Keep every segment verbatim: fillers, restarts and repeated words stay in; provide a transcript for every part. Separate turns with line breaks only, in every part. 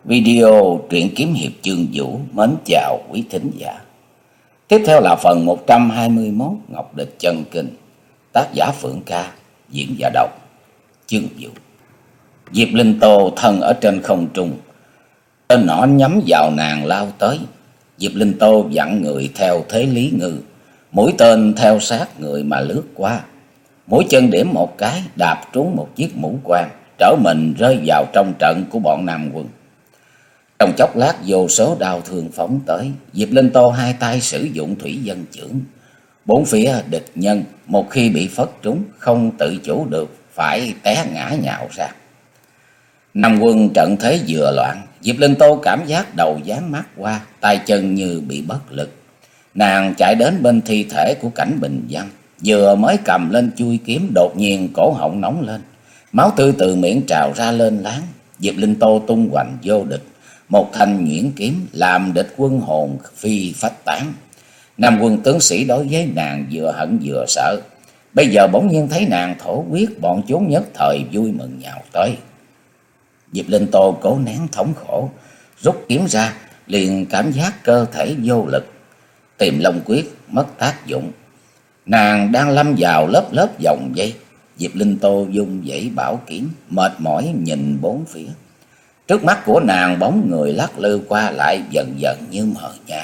Video truyện kiếm hiệp chương vũ mến chào quý thính giả. Tiếp theo là phần một trăm hai mươi mốt Ngọc Địch chân kinh, tác giả Phượng Ca, diễn giả đọc chương vũ. Diệp Linh Tô thân ở trên không trung, tên nỏ nhắm vào nàng lao tới. Diệp Linh Tô dặn người theo thế Lý Ngư, mũi tên theo sát người mà lướt qua. Mũi chân điểm một cái, đạp trúng một chiếc mũ quan, trở mình rơi vào trong trận của bọn Nam quân. Trong chốc lát vô số đao thương phóng tới, Diệp Linh Tô hai tay sử dụng thủy dân chưởng. Bốn phía địch nhân một khi bị phất trúng không tự chủ được phải té ngã nhào ra. Nam quân trận thế vừa loạn, Diệp Linh Tô cảm giác đầu dán mắt qua, tay chân như bị bất lực. Nàng chạy đến bên thi thể của Cảnh Bình Văn, vừa mới cầm lên chui kiếm, đột nhiên cổ họng nóng lên, máu tươi từ miệng trào ra lên láng. Diệp Linh Tô tung hoành vô địch, một thanh nhuyễn kiếm làm địch quân hồn phi phách tán. Nam quân tướng sĩ đối với nàng vừa hận vừa sợ, bây giờ bỗng nhiên thấy nàng thổ huyết, bọn chúng nhất thời vui mừng nhào tới. Diệp Linh Tô cố nén thống khổ, rút kiếm ra, liền cảm giác cơ thể vô lực. Tìm Long quyết mất tác dụng, nàng đang lâm vào lớp lớp vòng dây. Diệp Linh Tô dung dãy bảo kiếm, mệt mỏi nhìn bốn phía. Trước mắt của nàng bóng người lắc lư qua lại, dần dần như mờ nhạt.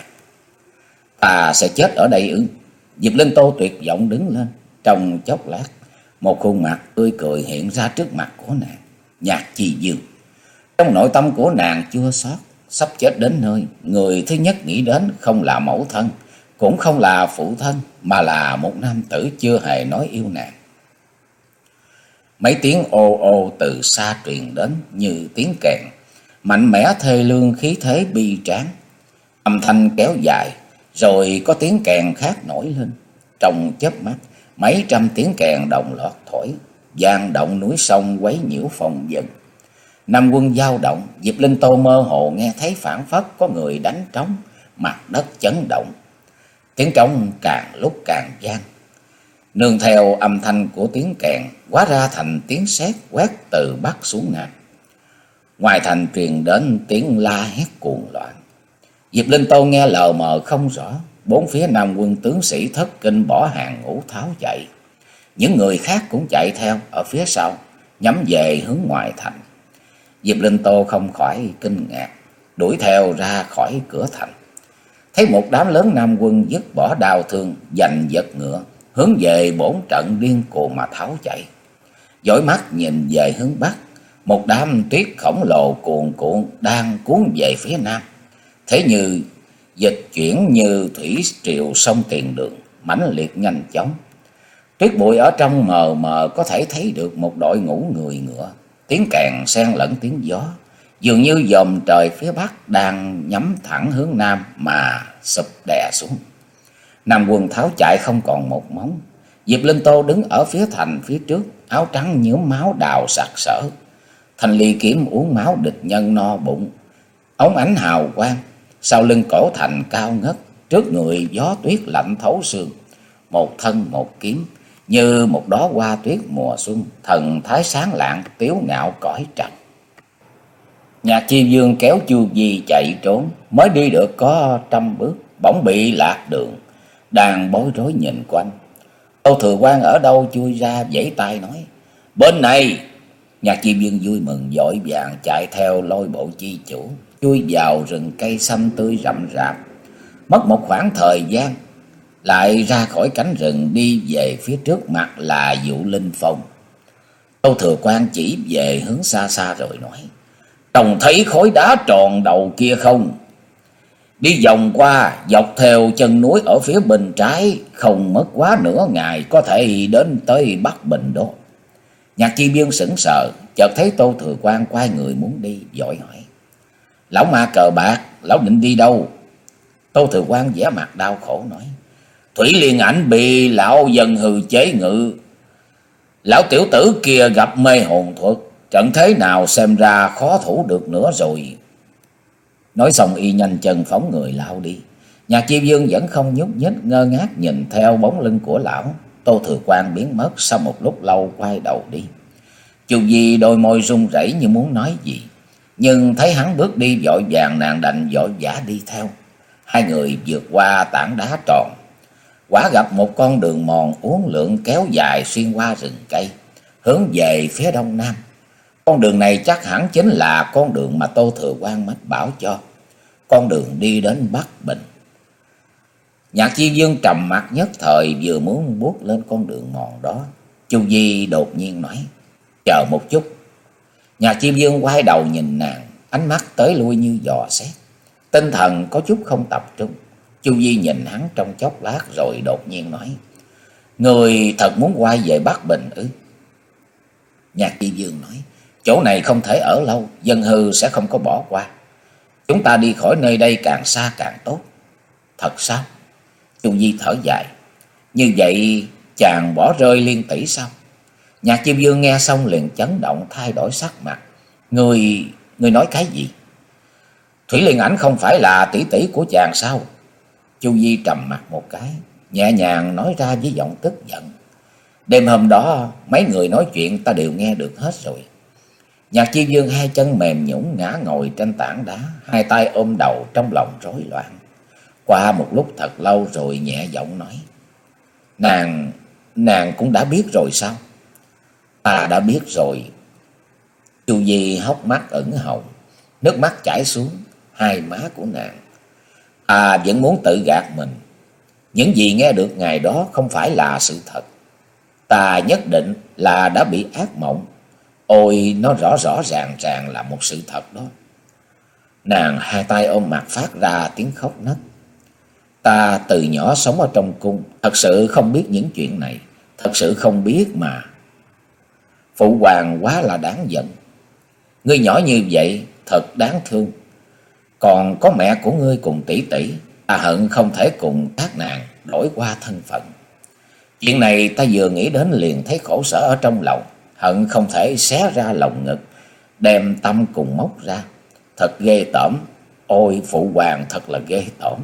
Ta sẽ chết ở đây ư? Diệp Linh Tô tuyệt vọng đứng lên. Trong chốc lát, một khuôn mặt tươi cười hiện ra trước mặt của nàng. Nhạc Chi Dương. Trong nội tâm của nàng chua xót, sắp chết đến nơi, người thứ nhất nghĩ đến không là mẫu thân, cũng không là phụ thân, mà là một nam tử chưa hề nói yêu nàng. Mấy tiếng ô ô từ xa truyền đến như tiếng kèn, mạnh mẽ thê lương, khí thế bi tráng. Âm thanh kéo dài, rồi có tiếng kèn khác nổi lên. Trong chớp mắt, mấy trăm tiếng kèn đồng loạt thổi, vang động núi sông, quấy nhiễu phong vân. Nam quân dao động, Diệp Linh Tô mơ hồ nghe thấy phảng phất có người đánh trống, mặt đất chấn động. Tiếng trống càng lúc càng vang, nương theo âm thanh của tiếng kèn, hóa ra thành tiếng sét quét từ bắc xuống nam. Ngoài thành truyền đến tiếng la hét cuồng loạn. Diệp Linh Tô nghe lờ mờ không rõ, bốn phía Nam quân tướng sĩ thất kinh bỏ hàng ngũ tháo chạy. Những người khác cũng chạy theo ở phía sau, nhắm về hướng ngoài thành. Diệp Linh Tô không khỏi kinh ngạc, đuổi theo ra khỏi cửa thành. Thấy một đám lớn Nam quân dứt bỏ đao thương, giành giật ngựa, hướng về bổn trận điên cuồng mà tháo chạy. Dõi mắt nhìn về hướng bắc, một đám tuyết khổng lồ cuồn cuộn đang cuốn về phía nam. Thế như dịch chuyển như thủy triều sông Tiền Đường, mãnh liệt nhanh chóng. Tuyết bụi ở trong mờ mờ có thể thấy được một đội ngũ người ngựa, tiếng kèn xen lẫn tiếng gió, dường như dòm trời phía bắc đang nhắm thẳng hướng nam mà sụp đè xuống. Nam quân tháo chạy không còn một móng. Diệp Linh Tô đứng ở phía thành phía trước, áo trắng nhuốm máu đào sặc sỡ. Thanh ly kiếm uống máu địch nhân no bụng, ống ánh hào quang. Sau lưng cổ thành cao ngất, trước người gió tuyết lạnh thấu xương. Một thân một kiếm, như một đóa hoa tuyết mùa xuân, thần thái sáng lạng, tiếu ngạo cõi trần. Nhạc Chi Dương kéo Chu Vi chạy trốn, mới đi được có trăm bước, bỗng bị lạc đường, đang bối rối nhìn quanh. Tô Thừa Quan ở đâu chui ra vẫy tay nói: "Bên này!" Nhạc Chi Dương vui mừng vội vàng chạy theo lôi bộ chi chủ, chui vào rừng cây xanh tươi rậm rạp. Mất một khoảng thời gian, lại ra khỏi cánh rừng, đi về phía trước mặt là Dụ Linh Phong. Tô Thừa Quan chỉ về hướng xa xa rồi nói: "Trông thấy khối đá tròn đầu kia không? Đi vòng qua, dọc theo chân núi ở phía bên trái, không mất quá nửa ngày có thể đến tới Bắc Bình đó." Nhạc Chi Dương sững sờ, chợt thấy Tô Thừa Quan quay người muốn đi, vội hỏi: "Lão ma cờ bạc, lão định đi đâu?" Tô Thừa Quan vẻ mặt đau khổ nói: "Thủy Liên Ảnh bị lão dần hư chế ngự. Lão tiểu tử kia gặp mê hồn thuật, trận thế nào xem ra khó thủ được nữa rồi." Nói xong y nhanh chân phóng người lao đi. Nhạc Chi Dương vẫn không nhúc nhích, ngơ ngác nhìn theo bóng lưng của lão. Tô Thừa Quan biến mất, sau một lúc lâu quay đầu đi. Chu Vi đôi môi run rẩy như muốn nói gì. Nhưng thấy hắn bước đi vội vàng, nàng đành vội vã đi theo. Hai người vượt qua tảng đá tròn, quả gặp một con đường mòn uốn lượn kéo dài xuyên qua rừng cây, hướng về phía đông nam. Con đường này chắc hẳn chính là con đường mà Tô Thừa Quan mách bảo cho, con đường đi đến Bắc Bình. Nhạc Chi Vương trầm mặc nhất thời, vừa muốn bước lên con đường mòn đó, Chu Di đột nhiên nói: chờ một chút. Nhạc Chi Vương quay đầu nhìn nàng, ánh mắt tới lui như dò xét, tinh thần có chút không tập trung. Chu Di nhìn hắn trong chốc lát rồi đột nhiên nói: người thật muốn quay về Bắc Bình ư? Nhạc Chi Vương nói: chỗ này không thể ở lâu, dân hư sẽ không có bỏ qua. Chúng ta đi khỏi nơi đây càng xa càng tốt. Thật sao? Chu Di thở dài: như vậy chàng bỏ rơi Liên tỷ sao? Nhạc Chi Vương nghe xong liền chấn động, thay đổi sắc mặt. Người, người nói cái gì? Thủy Liên Ảnh không phải là tỷ tỷ của chàng sao? Chu Di trầm mặt một cái, nhẹ nhàng nói ra với giọng tức giận: đêm hôm đó mấy người nói chuyện ta đều nghe được hết rồi. Nhạc Chi Vương hai chân mềm nhũn ngã ngồi trên tảng đá, hai tay ôm đầu, trong lòng rối loạn. Qua một lúc thật lâu rồi nhẹ giọng nói: Nàng, nàng cũng đã biết rồi sao? Ta đã biết rồi. Chu Di hốc mắt ửng hồng, nước mắt chảy xuống hai má của nàng. Ta vẫn muốn tự gạt mình. Những gì nghe được ngày đó không phải là sự thật. Ta nhất định là đã bị ác mộng. Ôi, nó rõ rõ ràng ràng là một sự thật đó. Nàng hai tay ôm mặt phát ra tiếng khóc nấc. Ta từ nhỏ sống ở trong cung, thật sự không biết những chuyện này, thật sự không biết mà. Phụ hoàng quá là đáng giận. Ngươi nhỏ như vậy thật đáng thương. Còn có mẹ của ngươi cùng tỷ tỷ, ta hận không thể cùng các nàng đổi qua thân phận. Chuyện này ta vừa nghĩ đến liền thấy khổ sở ở trong lòng, hận không thể xé ra lồng ngực, đem tâm cùng móc ra. Thật ghê tởm. Ôi, phụ hoàng thật là ghê tởm.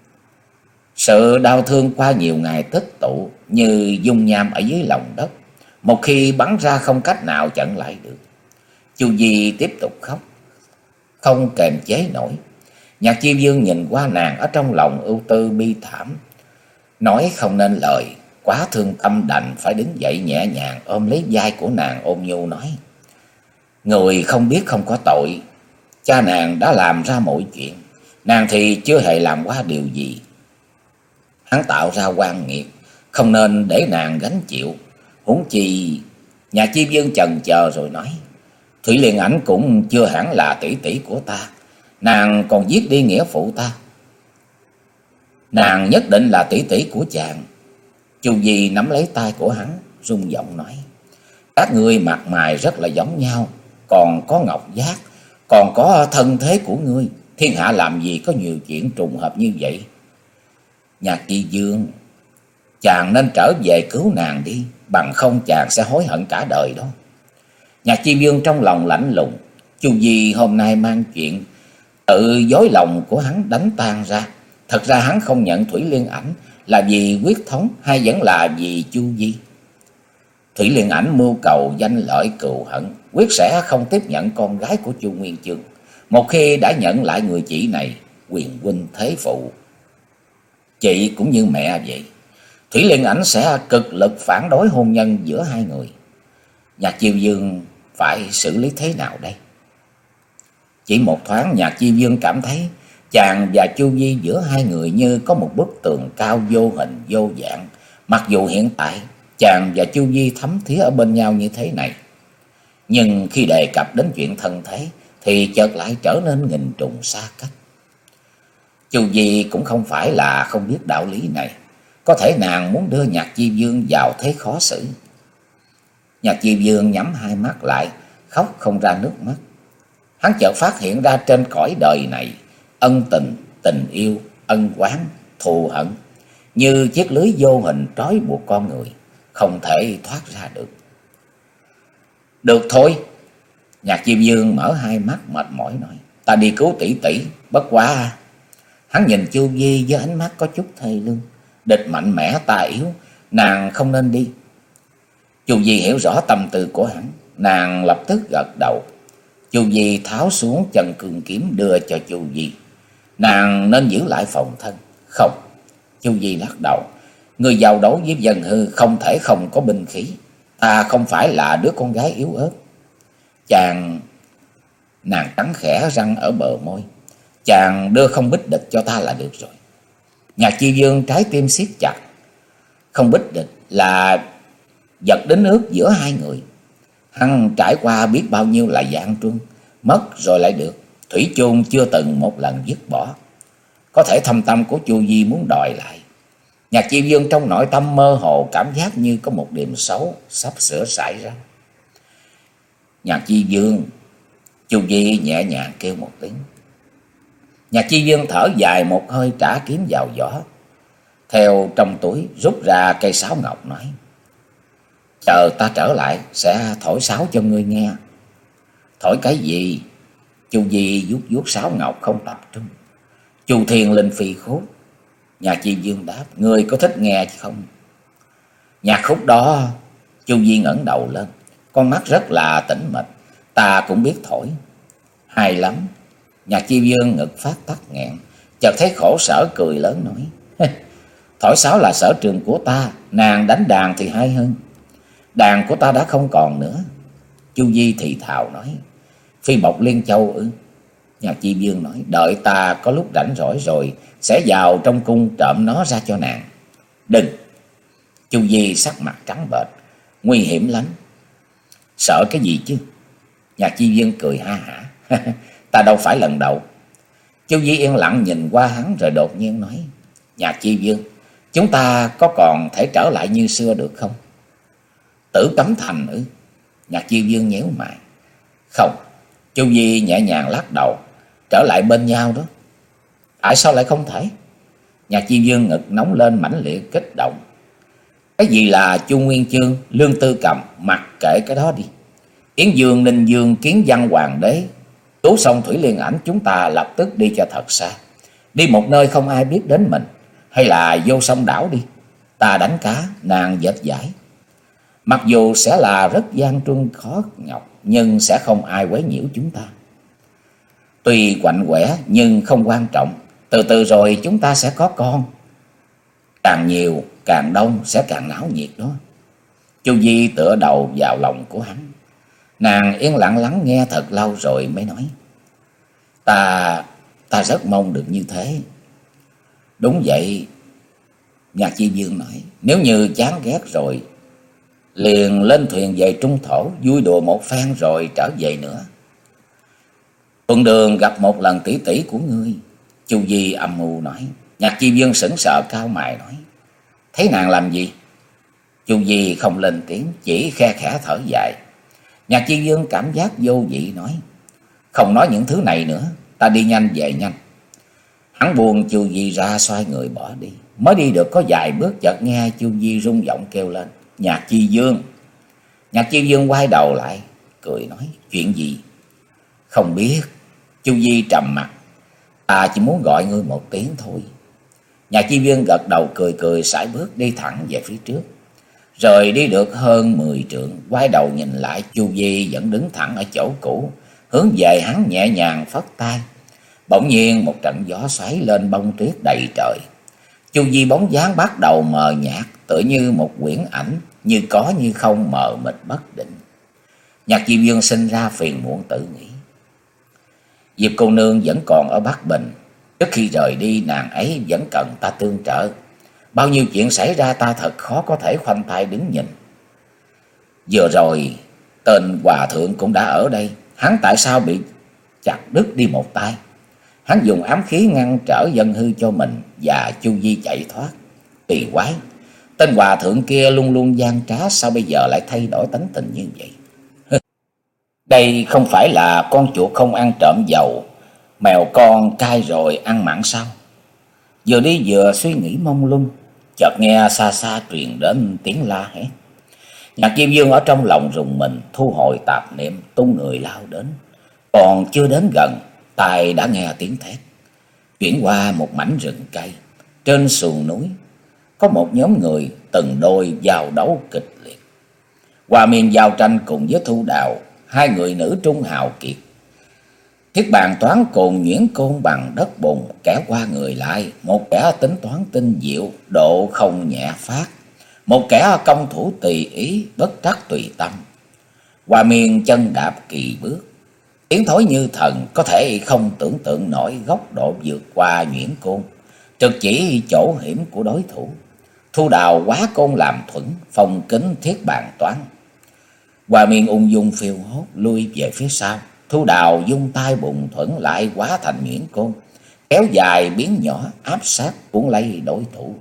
Sự đau thương qua nhiều ngày tích tụ như dung nham ở dưới lòng đất, một khi bắn ra không cách nào chặn lại được. Chu Di tiếp tục khóc, không kềm chế nổi. Nhạc Chi Vương nhìn qua nàng ở trong lòng ưu tư bi thảm, nói không nên lời, quá thương tâm đành phải đứng dậy nhẹ nhàng ôm lấy vai của nàng, ôn nhu nói: người không biết không có tội. Cha nàng đã làm ra mọi chuyện, nàng thì chưa hề làm qua điều gì. Hắn tạo ra oan nghiệt, không nên để nàng gánh chịu. Huống chi... Nhà Chi Vương chần chờ rồi nói: Thủy Liên Ảnh cũng chưa hẳn là tỷ tỷ của ta, nàng còn giết đi nghĩa phụ ta. Nàng nhất định là tỷ tỷ của chàng. Chu Di nắm lấy tay của hắn, rung giọng nói: các ngươi mặt mày rất là giống nhau, còn có ngọc giác, còn có thân thế của ngươi, thiên hạ làm gì có nhiều chuyện trùng hợp như vậy. Nhạc Chi Vương, chàng nên trở về cứu nàng đi, bằng không chàng sẽ hối hận cả đời đó. Nhạc Chi Vương trong lòng lạnh lùng, Chu Di hôm nay mang chuyện tự dối lòng của hắn đánh tan ra. Thật ra hắn không nhận Thủy Liên Ảnh là vì quyết thống hay vẫn là vì Chu Di. Thủy Liên Ảnh mưu cầu danh lợi cừu hận, quyết sẽ không tiếp nhận con gái của Chu Nguyên Chương. Một khi đã nhận lại người chị này, quyền huynh thế phụ, chị cũng như mẹ vậy, Thủy Liên Ảnh sẽ cực lực phản đối hôn nhân giữa hai người. Nhạc Chi Vương phải xử lý thế nào đây? Chỉ một thoáng Nhạc Chi Vương cảm thấy chàng và Chu Di giữa hai người như có một bức tường cao vô hình vô dạng. Mặc dù hiện tại chàng và Chu Di thấm thía ở bên nhau như thế này, nhưng khi đề cập đến chuyện thân thế thì chợt lại trở nên nghìn trùng xa cách. Chu Di cũng không phải là không biết đạo lý này, có thể nàng muốn đưa Nhạc Chi Vương vào thế khó xử. Nhạc Chi Vương nhắm hai mắt lại, khóc không ra nước mắt. Hắn chợt phát hiện ra trên cõi đời này, ân tình, tình yêu, ân oán, thù hận như chiếc lưới vô hình trói buộc con người, không thể thoát ra được. Được thôi. Nhạc Chi Vương mở hai mắt mệt mỏi nói: ta đi cứu tỷ tỷ, bất quá... Hắn nhìn Chu Di với ánh mắt có chút thê lương. Địch mạnh mẽ ta yếu, nàng không nên đi. Chu Di hiểu rõ tâm tư của hắn, nàng lập tức gật đầu. Chu Di tháo xuống chân cương kiếm đưa cho Chu Di. Nàng nên giữ lại phòng thân. Không. Chu Di lắc đầu. Người giao đấu với Dân Hư không thể không có binh khí. Ta không phải là đứa con gái yếu ớt. Chàng... Nàng cắn khẽ răng ở bờ môi. Chàng đưa không bích địch cho ta là được rồi. Nhạc Chi Dương trái tim siết chặt. Không bích địch là vật đến nước giữa hai người. Hắn trải qua biết bao nhiêu là gian truân, mất rồi lại được, thủy chung chưa từng một lần dứt bỏ. Có thể thâm tâm của Chu Di muốn đòi lại. Nhạc Chi Dương trong nội tâm mơ hồ cảm giác như có một điểm xấu sắp sửa xảy ra. Nhạc Chi Dương. Chu Di nhẹ nhàng kêu một tiếng. Nhạc Chi Dương thở dài một hơi trả kiếm vào vỏ. Theo trong túi rút ra cây sáo ngọc nói. Chờ ta trở lại sẽ thổi sáo cho ngươi nghe. Thổi cái gì? Chu Di vuốt vuốt sáo ngọc không tập trung. Chu Thiên Linh Phi Khúc. Nhạc Chi Dương đáp. Ngươi có thích nghe chứ không? Nhạc khúc đó. Chu Di ngẩng đầu lên, con mắt rất là tĩnh mịch. Ta cũng biết thổi. Hay lắm. Nhạc Chi Dương ngực phát tắc nghẹn, chợt thấy khổ sở cười lớn nói. Thổi sáo là sở trường của ta, nàng đánh đàn thì hay hơn. Đàn của ta đã không còn nữa. Chu Di thì thào nói. Phi bọc Liên Châu ư? Nhạc Chi Dương nói. Đợi ta có lúc rảnh rỗi rồi sẽ vào trong cung trộm nó ra cho nàng. Đừng. Chu Di sắc mặt trắng bệch. Nguy hiểm lắm. Sợ cái gì chứ? Nhạc Chi Dương cười ha hả. Ta đâu phải lần đầu. Chu Di yên lặng nhìn qua hắn rồi đột nhiên nói. Nhạc Chi Dương, chúng ta có còn thể trở lại như xưa được không? Tử Cấm Thành ư? Nhạc Chi Dương nhéo mày. Không. Chu Di nhẹ nhàng lắc đầu. Trở lại bên nhau đó. Tại sao lại không thể? Nhạc Chi Dương ngực nóng lên mãnh liệt kích động. Cái gì là Chu Nguyên Chương, Lương Tư Cầm, mặc kệ cái đó đi. Yến Dương, Ninh Dương, Kiến Văn Hoàng đế, Tú Sông Thủy Liên Ảnh, chúng ta lập tức đi cho thật xa. Đi một nơi không ai biết đến mình. Hay là vô sông đảo đi. Ta đánh cá, nàng dệt giải. Mặc dù sẽ là rất gian truân khó nhọc, nhưng sẽ không ai quấy nhiễu chúng ta. Tuy quạnh quẻ nhưng không quan trọng. Từ từ rồi chúng ta sẽ có con. Càng nhiều, càng đông sẽ càng náo nhiệt đó. Chu Di tựa đầu vào lòng của hắn. Nàng yên lặng lắng nghe thật lâu rồi mới nói. Ta, ta rất mong được như thế. Đúng vậy. Nhạc Chi Dương nói. Nếu như chán ghét rồi, liền lên thuyền về Trung Thổ, vui đùa một phen rồi trở về nữa. Tuần đường gặp một lần tỷ tỷ của ngươi. Chu Di âm mưu nói. Nhạc Chi Dương sững sờ cao mày nói. Thấy nàng làm gì? Chu Di không lên tiếng, chỉ khe khẽ thở dài. Nhạc Chi Dương cảm giác vô vị nói. Không nói những thứ này nữa, ta đi nhanh về nhanh. Hắn buông Chu Di ra xoay người bỏ đi. Mới đi được có vài bước chợt nghe Chu Di rung giọng kêu lên. Nhạc Chi Dương. Nhạc Chi Dương quay đầu lại, cười nói. Chuyện gì? Không biết. Chu Di trầm mặt. Ta chỉ muốn gọi ngươi một tiếng thôi. Nhạc Chi Dương gật đầu cười cười sải bước đi thẳng về phía trước. Rồi đi được hơn mười trượng, quay đầu nhìn lại, Chu Di vẫn đứng thẳng ở chỗ cũ, hướng về hắn nhẹ nhàng phất tay. Bỗng nhiên một trận gió xoáy lên bông tuyết đầy trời. Chu Di bóng dáng bắt đầu mờ nhạt, tựa như một quyển ảnh, như có như không, mờ mịt bất định. Nhạc Chi Dương sinh ra phiền muộn tự nghĩ. Diệp cô nương vẫn còn ở Bắc Bình. Trước khi rời đi, nàng ấy vẫn cần ta tương trợ. Bao nhiêu chuyện xảy ra ta thật khó có thể khoanh tay đứng nhìn. Vừa rồi tên hòa thượng cũng đã ở đây. Hắn tại sao bị chặt đứt đi một tay? Hắn dùng ám khí ngăn trở Dân Hư cho mình, và Chu Di chạy thoát. Kỳ quái, tên hòa thượng kia luôn luôn gian trá, sao bây giờ lại thay đổi tánh tình như vậy? Đây không phải là con chuột không ăn trộm dầu, mèo con cai rồi ăn mặn sao? Vừa đi vừa suy nghĩ mông lung, chợt nghe xa xa truyền đến tiếng la hét. Nhạc Chi Dương ở trong lòng rùng mình, thu hồi tạp niệm, tung người lao đến. Còn chưa đến gần, tai đã nghe tiếng thét. Chuyển qua một mảnh rừng cây, trên sườn núi có một nhóm người từng đôi giao đấu kịch liệt. Hoa Miên giao tranh cùng với Thu Đào, hai người nữ trung hào kiệt, Thiết bàn toán cùng nhuyễn côn bằng đất bùn, kẻ qua người lại, một kẻ tính toán tinh diệu, độ không nhẹ phát, một kẻ công thủ tùy ý, bất trắc tùy tâm. Hoa Miên chân đạp kỳ bước, tiến thối như thần, có thể không tưởng tượng nổi góc độ vượt qua nhuyễn côn, trực chỉ chỗ hiểm của đối thủ. Thu Đào quá côn làm thuẫn, phong kính thiết bàn toán. Hoa Miên ung dung phiêu hốt lui về phía sau. Thu Đào dung tay bùng thuẫn lại hóa thành nhuyễn côn, kéo dài biến nhỏ áp sát cuốn lấy đối thủ.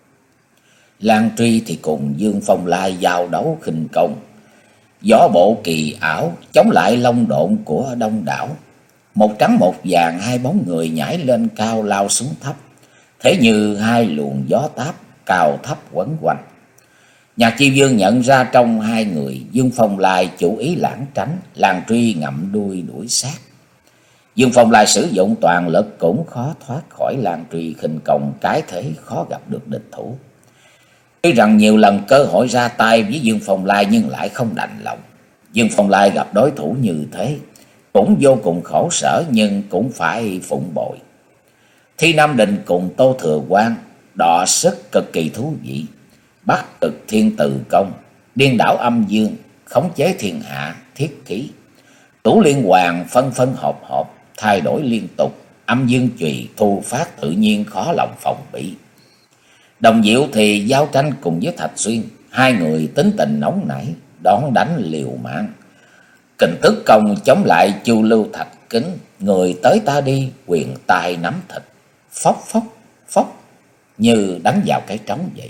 Lan Truy thì cùng Dương Phong Lai giao đấu khinh công, gió bộ kỳ ảo chống lại lông độn của đông đảo. Một trắng một vàng hai bóng người nhảy lên cao lao xuống thấp, thế như hai luồng gió táp cao thấp quấn quanh. Nhạc Chi Vương nhận ra trong hai người, Dương Phong Lai chủ ý lảng tránh, Lan Truy ngậm đuôi đuổi sát. Dương Phong Lai sử dụng toàn lực cũng khó thoát khỏi Lan Truy khinh công, cái thế khó gặp được địch thủ. Tuy rằng nhiều lần cơ hội ra tay với Dương Phong Lai nhưng lại không đành lòng. Dương Phong Lai gặp đối thủ như thế cũng vô cùng khổ sở, nhưng cũng phải phụng bội. Thi Nam Định cùng Tô Thừa Quang đọ sức cực kỳ thú vị. Bắc cực thiên từ công, điên đảo âm dương, khống chế thiên hạ, thiết ký. Tủ liên hoàn phân phân hợp hợp, thay đổi liên tục, âm dương chùy thu phát tự nhiên khó lòng phòng bị. Đồng Diệu thì giao tranh cùng với Thạch Xuyên, hai người tính tình nóng nảy, đón đánh liều mạng. Kình Tước Công chống lại Chu Lưu Thạch Kính, người tới ta đi, quyền tài nắm thịt, phốc phốc phốc như đánh vào cái trống vậy.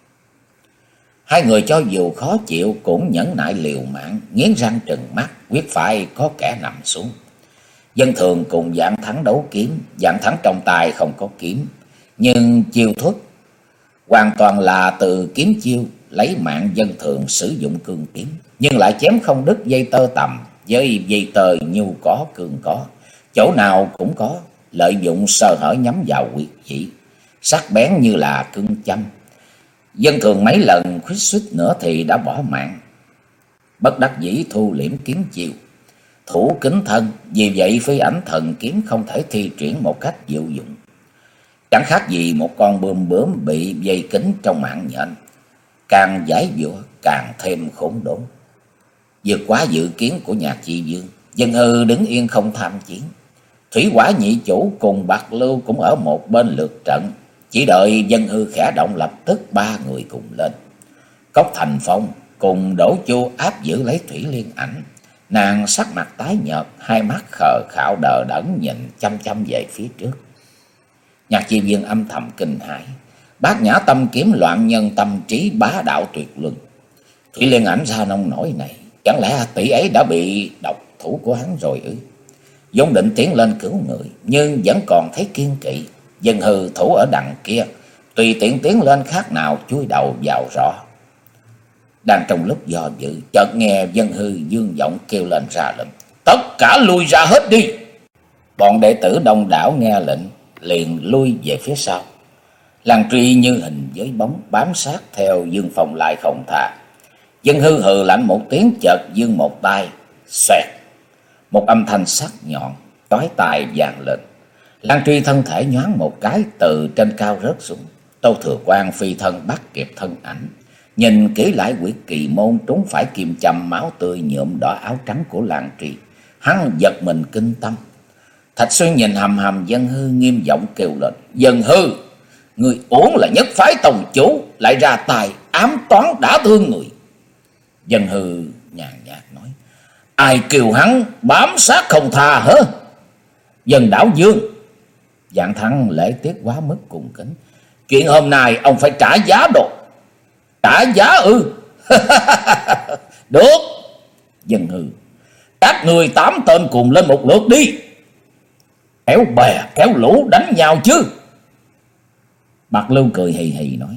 Hai người cho dù khó chịu cũng nhẫn nại liều mạng, nghiến răng trừng mắt, quyết phải có kẻ nằm xuống. Dân Thường cùng Dạng Thắng đấu kiếm, Dạng Thắng trong tay không có kiếm, nhưng chiêu thức hoàn toàn là từ kiếm chiêu, lấy mạng Dân Thường sử dụng cương kiếm, nhưng lại chém không đứt dây tơ tằm, với dây tơ nhu có cương có, chỗ nào cũng có, lợi dụng sơ hở nhắm vào huyệt chỉ, sắc bén như là cương châm. Dân Thường mấy lần khuyết suýt nữa thì đã bỏ mạng, bất đắc dĩ thu liễm kiếm chiêu, thủ kính thân, vì vậy phi ảnh thần kiếm không thể thi triển một cách diệu dụng. Chẳng khác gì một con bươm bướm bị dây kính trong mạng nhện, càng giải dụa càng thêm khốn đốn. Vượt quá dự kiến của Nhạc Chi Vương, Dân Hư đứng yên không tham chiến. Thủy Hỏa nhị chủ cùng Bạc Lưu cũng ở một bên lượt trận, chỉ đợi Dân Hư khẽ động lập tức ba người cùng lên. Cốc Thành Phong cùng Đỗ Chu áp giữ lấy Thủy Liên Ảnh, nàng sắc mặt tái nhợt, hai mắt khờ khạo đờ đẫn nhìn chăm chăm về phía trước. Nhạc Chi Vương âm thầm kinh hãi, Bát Nhã Tâm kiếm loạn nhân tâm trí bá đạo tuyệt luân. Thủy Liên Ảnh ra nông nổi này, chẳng lẽ tỷ ấy đã bị độc thủ của hắn rồi ư? vốn định tiến lên cứu người, nhưng vẫn còn thấy kiên kỵ. Dân Hư thủ ở đằng kia, tùy tiện tiến lên khác nào chui đầu vào rõ. Đang trong lúc do dự, chợt nghe Dân Hư dương giọng kêu lên ra lệnh: tất cả lui ra hết đi! Bọn đệ tử đông đảo nghe lệnh liền lui về phía sau. Lan Truy như hình với bóng bám sát theo Dương Phong lại không tha. Dân Hư hừ lạnh một tiếng, chợt giương một tay, xoẹt, một âm thanh sắc nhọn chói tai vang lên. Lan Truy thân thể nhoáng một cái từ trên cao rớt xuống. Tô Thừa Quang phi thân bắt kịp thân ảnh, nhìn kỹ lại huyệt kỳ môn trúng phải kim châm, máu tươi nhuộm đỏ áo trắng của Lan Truy, hắn giật mình kinh tâm. Thạch Xuyên nhìn hầm hầm Dân Hư, nghiêm giọng kêu lên: Dân Hư, người uổng là nhất phái tông chủ, lại ra tài ám toán đã thương người. Dân Hư nhàn nhạt nói: ai kêu hắn bám sát không tha hả? Dân Đảo Dương. Dạng Thắng lễ tiết quá mức cung kính: chuyện hôm nay ông phải trả giá đồ. Trả giá ư? Được. Dân Hư, các người tám tên cùng lên một lượt đi, kéo bè kéo lũ đánh nhau chứ. Bạc Lưu cười hì hì nói: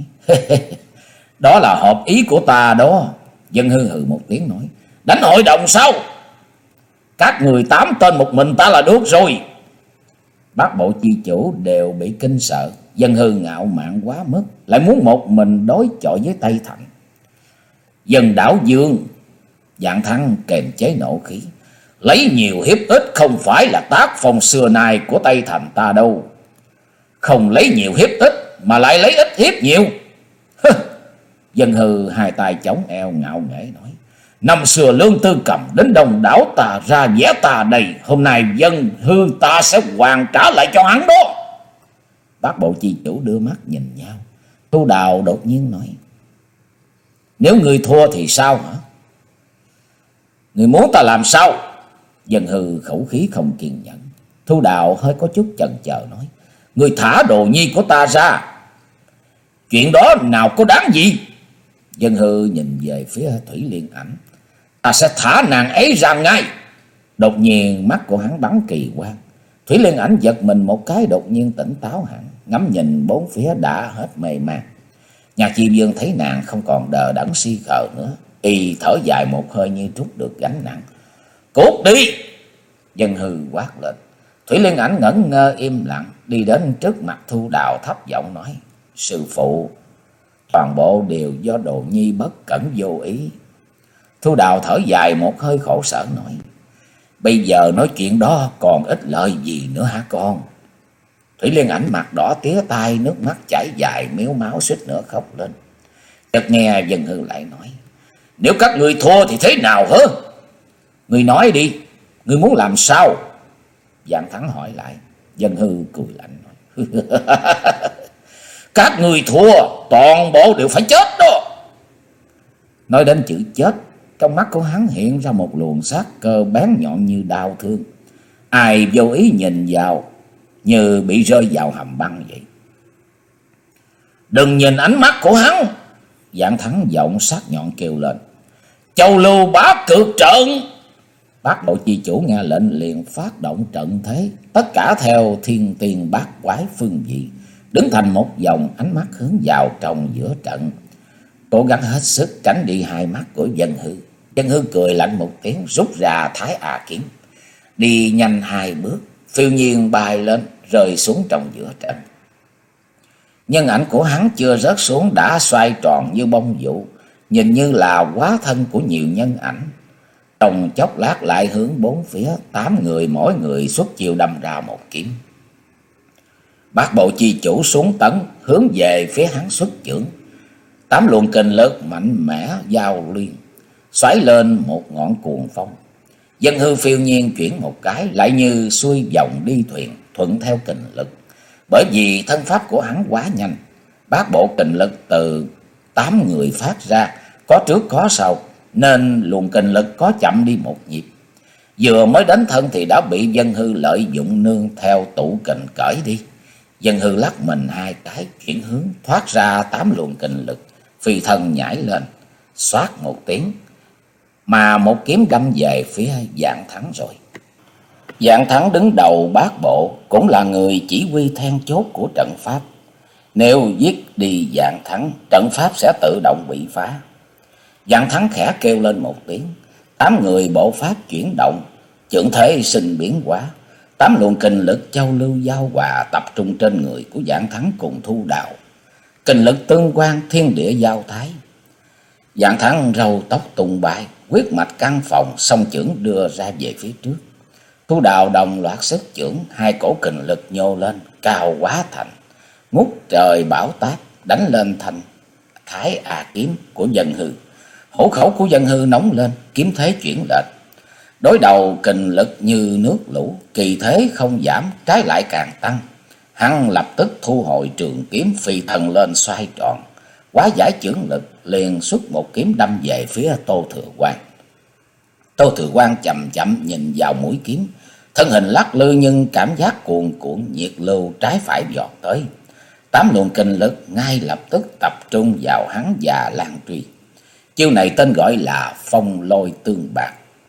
đó là hợp ý của ta đó. Dân Hư hừ một tiếng nói: đánh hội đồng sao? Các người tám tên một mình ta là được rồi. Bát bộ chi chủ đều bị kinh sợ. Dân Hư ngạo mạn quá mức, lại muốn một mình đối chọi với Tây Thành. Dân Đảo Dương. Dạng Thắng kềm chế nộ khí: Lấy nhiều hiếp ít không phải là tác phong xưa nay của Tây Thành ta đâu. Không lấy nhiều hiếp ít mà lại lấy ít hiếp nhiều. Dân Hư hai tay chống eo ngạo nghễ nói: năm xưa Lương Tư Cầm đến Đông đảo ta ra vẻ ta đây, hôm nay Dân Hư ta sẽ hoàn trả lại cho hắn đó. Bát bộ chi chủ đưa mắt nhìn nhau. Thu Đào đột nhiên nói: nếu ngươi thua thì sao hả? Ngươi muốn ta làm sao? Dân Hư khẩu khí không kiên nhẫn. Thu Đào hơi có chút chần chờ nói: ngươi thả đồ nhi của ta ra, chuyện đó nào có đáng gì? Dân Hư nhìn về phía Thủy Liên Ảnh: ta sẽ thả nàng ấy ra ngay. Đột nhiên mắt của hắn bắn kỳ quang. Thủy Liên Ảnh giật mình một cái, đột nhiên tỉnh táo hẳn, ngắm nhìn bốn phía đã hết mê man. Nhà Chi Vương thấy nàng không còn đờ đẫn si khờ nữa, y thở dài một hơi như trút được gánh nặng. Cút đi! Dân Hư quát lên. Thủy Liên Ảnh ngẩn ngơ im lặng, đi đến trước mặt Thu Đào thấp giọng nói: sư phụ, toàn bộ đều do đồ nhi bất cẩn vô ý. Thu Đào thở dài một hơi khổ sở nói: bây giờ nói chuyện đó còn ích lợi gì nữa hả con? Thủy Liên Ảnh mặt đỏ tía tai, nước mắt chảy dài mếu máu, suýt nữa khóc lên. Chợt nghe Dân Hư lại nói: nếu các ngươi thua thì thế nào hả? Ngươi nói đi, ngươi muốn làm sao? Dạng Thắng hỏi lại. Dân Hư cười lạnh nói: các ngươi thua toàn bộ đều phải chết đó. Nói đến chữ chết, trong mắt của hắn hiện ra một luồng sát cơ bén nhọn như đao thương. Ai vô ý nhìn vào như bị rơi vào hầm băng vậy. Đừng nhìn ánh mắt của hắn! Dạng Thắng giọng sắc nhọn kêu lên: Châu Lưu bá cược trận! Bát bộ chi chủ nghe lệnh liền phát động trận thế, tất cả theo thiên tiên bát quái phương vị, đứng thành một vòng, ánh mắt hướng vào trong giữa trận, cố gắng hết sức tránh đi hai mắt của Dân Hư. Dân Hư cười lạnh một tiếng, rút ra Thái À kiếm, đi nhanh hai bước, phiêu nhiên bay lên, rơi xuống trong giữa trận. Nhân ảnh của hắn chưa rớt xuống đã xoay tròn như bông vụ, nhìn như là hóa thân của nhiều nhân ảnh. Trong chốc lát lại hướng bốn phía, tám người mỗi người xuất chiêu đâm ra một kiếm. Bát bộ chi chủ xuống tấn, hướng về phía hắn xuất chưởng. Tám luồng kình lực mạnh mẽ giao liên, xoáy lên một ngọn cuồng phong. Dân Hư phiêu nhiên chuyển một cái, lại như xuôi dòng đi thuyền, thuận theo kình lực. Bởi vì thân pháp của hắn quá nhanh, bát bộ kình lực từ tám người phát ra, có trước có sau, nên luồng kình lực có chậm đi một nhịp. Vừa mới đến thân thì đã bị Dân Hư lợi dụng nương theo tụ kình cởi đi. Dân Hư lắc mình hai cái, chuyển hướng, thoát ra tám luồng kình lực, phi thân nhảy lên, xoát một tiếng, mà một kiếm đâm về phía Dạng Thắng rồi. Dạng Thắng đứng đầu bát bộ, cũng là người chỉ huy then chốt của trận pháp. Nếu giết đi Dạng Thắng, trận pháp sẽ tự động bị phá. Dạng Thắng khẽ kêu lên một tiếng, tám người bộ pháp chuyển động, chưởng thế sinh biến hóa. Tám luồng kình lực châu lưu giao hòa tập trung trên người của Dạng Thắng cùng Thu Đào. Kình lực tương quan, thiên địa giao thái. Dạng Thắng râu tóc tung bay, quyết mạch căn phòng, song chưởng đưa ra về phía trước. Thu Đào đồng loạt sức chưởng, hai cổ kình lực nhô lên, cao quá thành, ngút trời bão táp, đánh lên thành Thái À kiếm của Dân Hư. Hổ khẩu của Dân Hư nóng lên, kiếm thế chuyển lệch. Đối đầu kình lực như nước lũ, kỳ thế không giảm, trái lại càng tăng. Hắn lập tức thu hồi trường kiếm, phi thần lên xoay tròn, quá giải chưởng lực, liền xuất một kiếm đâm về phía Tô Thừa Quang. Tô Thừa Quang chậm chậm nhìn vào mũi kiếm, thân hình lắc lư nhưng cảm giác cuồn cuộn, nhiệt lưu trái phải giọt tới. Tám luồng kình lực ngay lập tức tập trung vào hắn và Lan Truy. Chiêu này tên gọi là phong lôi tương bạc.